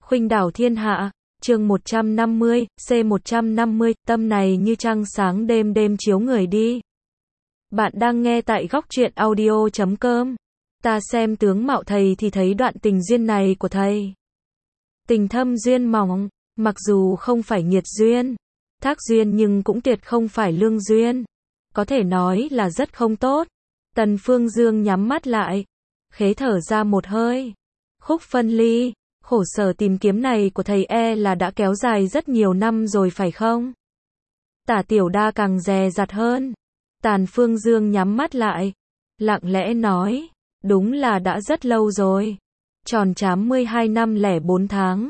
Khuynh đảo thiên hạ, chương 150, C150, tâm này như trăng sáng đêm đêm chiếu người đi. Bạn đang nghe tại góc truyện audio.com. Ta xem tướng mạo thầy thì thấy đoạn tình duyên này của thầy. Tình thâm duyên mỏng, mặc dù không phải nghiệt duyên, thác duyên nhưng cũng tuyệt không phải lương duyên. Có thể nói là rất không tốt. Tần Phương Dương nhắm mắt lại, khế thở ra một hơi. Khúc phân ly, khổ sở tìm kiếm này của thầy là đã kéo dài rất nhiều năm rồi phải không? Tả Tiểu Đa càng dè dặt hơn. Tần Phương Dương nhắm mắt lại, lặng lẽ nói, đúng là đã rất lâu rồi. Tròn 82 năm lẻ 4 tháng.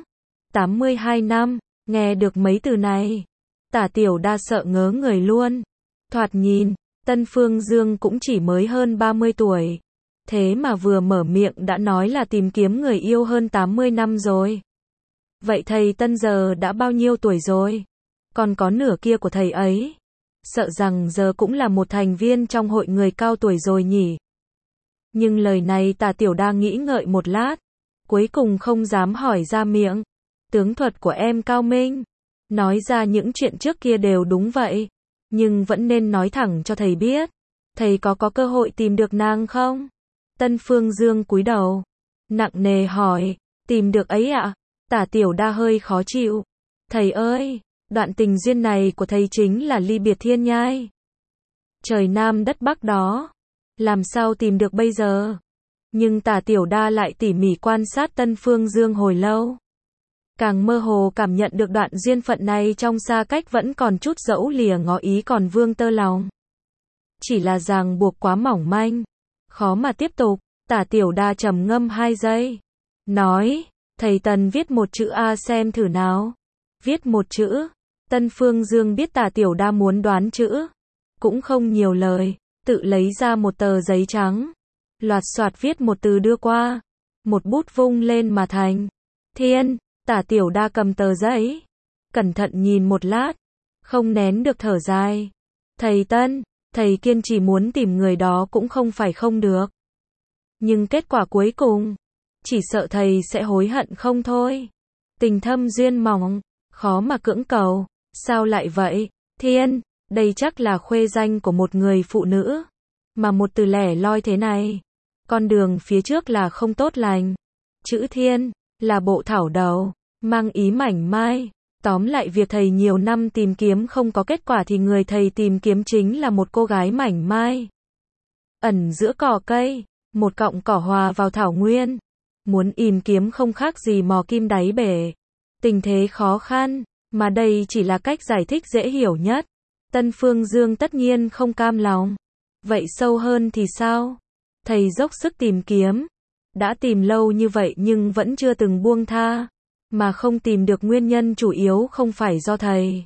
82 năm, nghe được mấy từ này. Tả Tiểu Đa sợ ngớ người luôn. Thoạt nhìn, Tân Phương Dương cũng chỉ mới hơn 30 tuổi. Thế mà vừa mở miệng đã nói là tìm kiếm người yêu hơn 80 năm rồi. Vậy thầy Tân giờ đã bao nhiêu tuổi rồi? Còn có nửa kia của thầy ấy. Sợ rằng giờ cũng là một thành viên trong hội người cao tuổi rồi nhỉ. Nhưng lời này Tả Tiểu Đa nghĩ ngợi một lát. Cuối cùng không dám hỏi ra miệng. Tướng thuật của em cao minh. Nói ra những chuyện trước kia đều đúng vậy. Nhưng vẫn nên nói thẳng cho thầy biết. Thầy có cơ hội tìm được nàng không? Tân Phương Dương cúi đầu, nặng nề hỏi, tìm được ấy ạ? Tả Tiểu Đa hơi khó chịu. Thầy ơi, đoạn tình duyên này của thầy chính là ly biệt thiên nhai. Trời Nam đất Bắc đó. Làm sao tìm được bây giờ? Nhưng Tả Tiểu Đa lại tỉ mỉ quan sát Tân Phương Dương hồi lâu. Càng mơ hồ cảm nhận được đoạn duyên phận này trong xa cách vẫn còn chút dẫu lìa ngó ý còn vương tơ lòng. Chỉ là ràng buộc quá mỏng manh. Khó mà tiếp tục. Tả Tiểu Đa trầm ngâm 2 giây. Nói, thầy Tần viết một chữ A xem thử nào. Viết một chữ. Tân Phương Dương biết Tả Tiểu Đa muốn đoán chữ. Cũng không nhiều lời. Tự lấy ra một tờ giấy trắng. Loạt soạt viết một từ đưa qua. Một bút vung lên mà thành. Thiên. Tả Tiểu Đa cầm tờ giấy. Cẩn thận nhìn một lát. Không nén được thở dài. Thầy Tân. Thầy kiên trì muốn tìm người đó cũng không phải không được. Nhưng kết quả cuối cùng, chỉ sợ thầy sẽ hối hận không thôi. Tình thâm duyên mỏng, khó mà cưỡng cầu. Sao lại vậy? Thiên, đây chắc là khuê danh của một người phụ nữ. Mà một từ lẻ loi thế này. Con đường phía trước là không tốt lành. Chữ thiên, là bộ thảo đầu, mang ý mảnh mai. Tóm lại việc thầy nhiều năm tìm kiếm không có kết quả thì người thầy tìm kiếm chính là một cô gái mảnh mai. Ẩn giữa cỏ cây, một cọng cỏ hòa vào thảo nguyên. Muốn tìm kiếm không khác gì mò kim đáy bể. Tình thế khó khăn, mà đây chỉ là cách giải thích dễ hiểu nhất. Tân Phương Dương tất nhiên không cam lòng. Vậy sâu hơn thì sao? Thầy dốc sức tìm kiếm. Đã tìm lâu như vậy nhưng vẫn chưa từng buông tha. Mà không tìm được nguyên nhân chủ yếu không phải do thầy.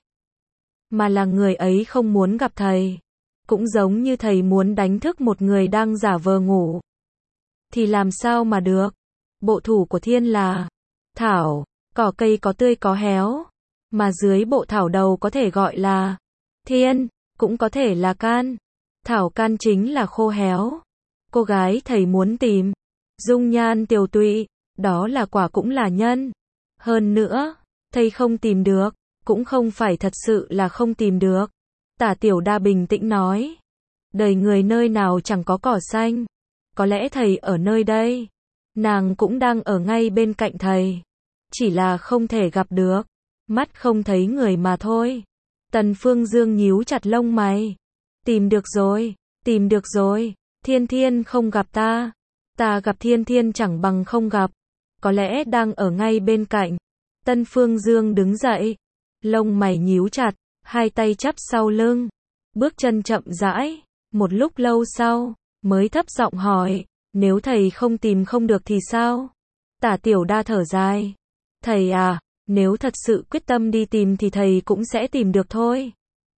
Mà là người ấy không muốn gặp thầy. Cũng giống như thầy muốn đánh thức một người đang giả vờ ngủ. Thì làm sao mà được. Bộ thủ của thiên là thảo, cỏ cây có tươi có héo. Mà dưới bộ thảo đầu có thể gọi là thiên, cũng có thể là can. Thảo can chính là khô héo. Cô gái thầy muốn tìm, dung nhan tiều tụy, đó là quả cũng là nhân. Hơn nữa, thầy không tìm được, cũng không phải thật sự là không tìm được. Tả Tiểu Đa bình tĩnh nói. Đời người nơi nào chẳng có cỏ xanh. Có lẽ thầy ở nơi đây. Nàng cũng đang ở ngay bên cạnh thầy. Chỉ là không thể gặp được. Mắt không thấy người mà thôi. Tần Phương Dương nhíu chặt lông mày. Tìm được rồi, tìm được rồi. Thiên Thiên không gặp ta. Ta gặp Thiên Thiên chẳng bằng không gặp. Có lẽ đang ở ngay bên cạnh. Tân Phương Dương đứng dậy. Lông mày nhíu chặt. Hai tay chắp sau lưng. Bước chân chậm rãi. Một lúc lâu sau, mới thấp giọng hỏi. Nếu thầy không tìm không được thì sao? Tả Tiểu Đa thở dài. Thầy à, nếu thật sự quyết tâm đi tìm thì thầy cũng sẽ tìm được thôi.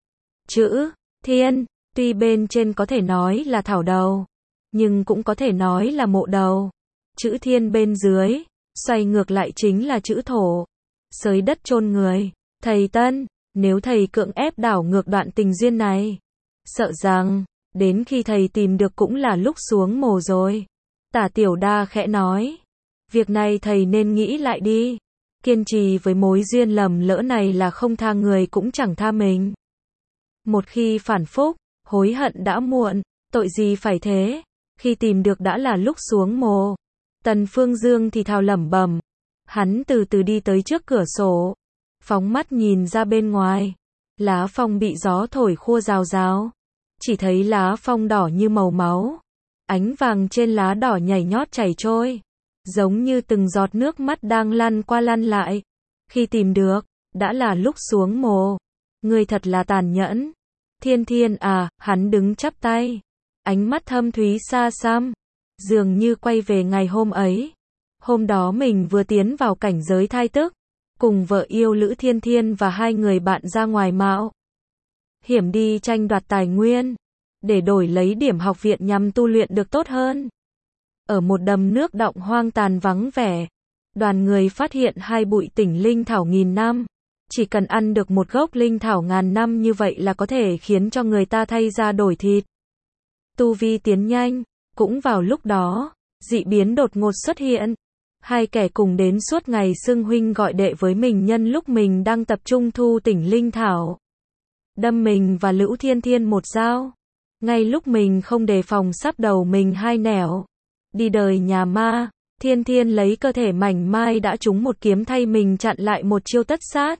Chữ thiên, tuy bên trên có thể nói là thảo đầu. Nhưng cũng có thể nói là mộ đầu. Chữ thiên bên dưới, xoay ngược lại chính là chữ thổ. Xới đất chôn người. Thầy Tân, nếu thầy cưỡng ép đảo ngược đoạn tình duyên này, sợ rằng, đến khi thầy tìm được cũng là lúc xuống mồ rồi. Tả Tiểu Đa khẽ nói. Việc này thầy nên nghĩ lại đi. Kiên trì với mối duyên lầm lỡ này là không tha người cũng chẳng tha mình. Một khi phản phúc, hối hận đã muộn, tội gì phải thế, khi tìm được đã là lúc xuống mồ. Tần Phương Dương thì thào lẩm bẩm. Hắn từ từ đi tới trước cửa sổ, phóng mắt nhìn ra bên ngoài. Lá phong bị gió thổi khua rào rào. Chỉ thấy lá phong đỏ như màu máu. Ánh vàng trên lá đỏ nhảy nhót chảy trôi. Giống như từng giọt nước mắt đang lăn qua lăn lại. Khi tìm được, đã là lúc xuống mồ. Ngươi thật là tàn nhẫn. Thiên Thiên à, hắn đứng chắp tay. Ánh mắt thâm thúy xa xăm. Dường như quay về ngày hôm ấy. Hôm đó mình vừa tiến vào cảnh giới thai tức. Cùng vợ yêu Lữ Thiên Thiên và hai người bạn ra ngoài mạo hiểm đi tranh đoạt tài nguyên. Để đổi lấy điểm học viện nhằm tu luyện được tốt hơn. Ở một đầm nước đọng hoang tàn vắng vẻ. Đoàn người phát hiện hai bụi tỉnh linh thảo nghìn năm. Chỉ cần ăn được một gốc linh thảo ngàn năm như vậy là có thể khiến cho người ta thay da đổi thịt. Tu vi tiến nhanh. Cũng vào lúc đó, dị biến đột ngột xuất hiện. Hai kẻ cùng đến suốt ngày xưng huynh gọi đệ với mình nhân lúc mình đang tập trung thu tỉnh linh thảo. Đâm mình và Lữ Thiên Thiên một dao. Ngay lúc mình không đề phòng sắp đầu mình hai nẻo. Đi đời nhà ma, Thiên Thiên lấy cơ thể mảnh mai đã trúng một kiếm thay mình chặn lại một chiêu tất sát.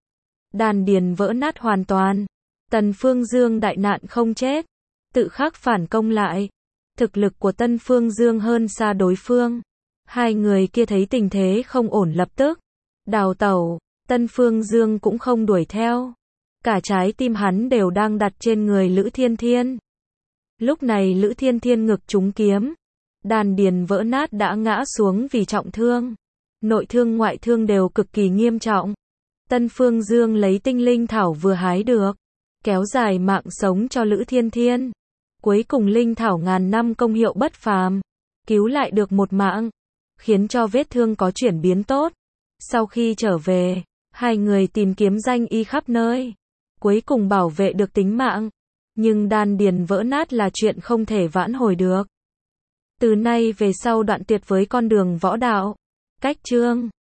Đan điền vỡ nát hoàn toàn. Tần Phương Dương đại nạn không chết. Tự khắc phản công lại. Thực lực của Tân Phương Dương hơn xa đối phương. Hai người kia thấy tình thế không ổn lập tức đào tẩu. Tân Phương Dương cũng không đuổi theo. Cả trái tim hắn đều đang đặt trên người Lữ Thiên Thiên. Lúc này Lữ Thiên Thiên ngực trúng kiếm. Đan điền vỡ nát đã ngã xuống vì trọng thương. Nội thương ngoại thương đều cực kỳ nghiêm trọng. Tân Phương Dương lấy tinh linh thảo vừa hái được. Kéo dài mạng sống cho Lữ Thiên Thiên. Cuối cùng linh thảo ngàn năm công hiệu bất phàm. Cứu lại được một mạng. Khiến cho vết thương có chuyển biến tốt. Sau khi trở về, hai người tìm kiếm danh y khắp nơi. Cuối cùng bảo vệ được tính mạng. Nhưng đan điền vỡ nát là chuyện không thể vãn hồi được. Từ nay về sau đoạn tuyệt với con đường võ đạo. Cách chương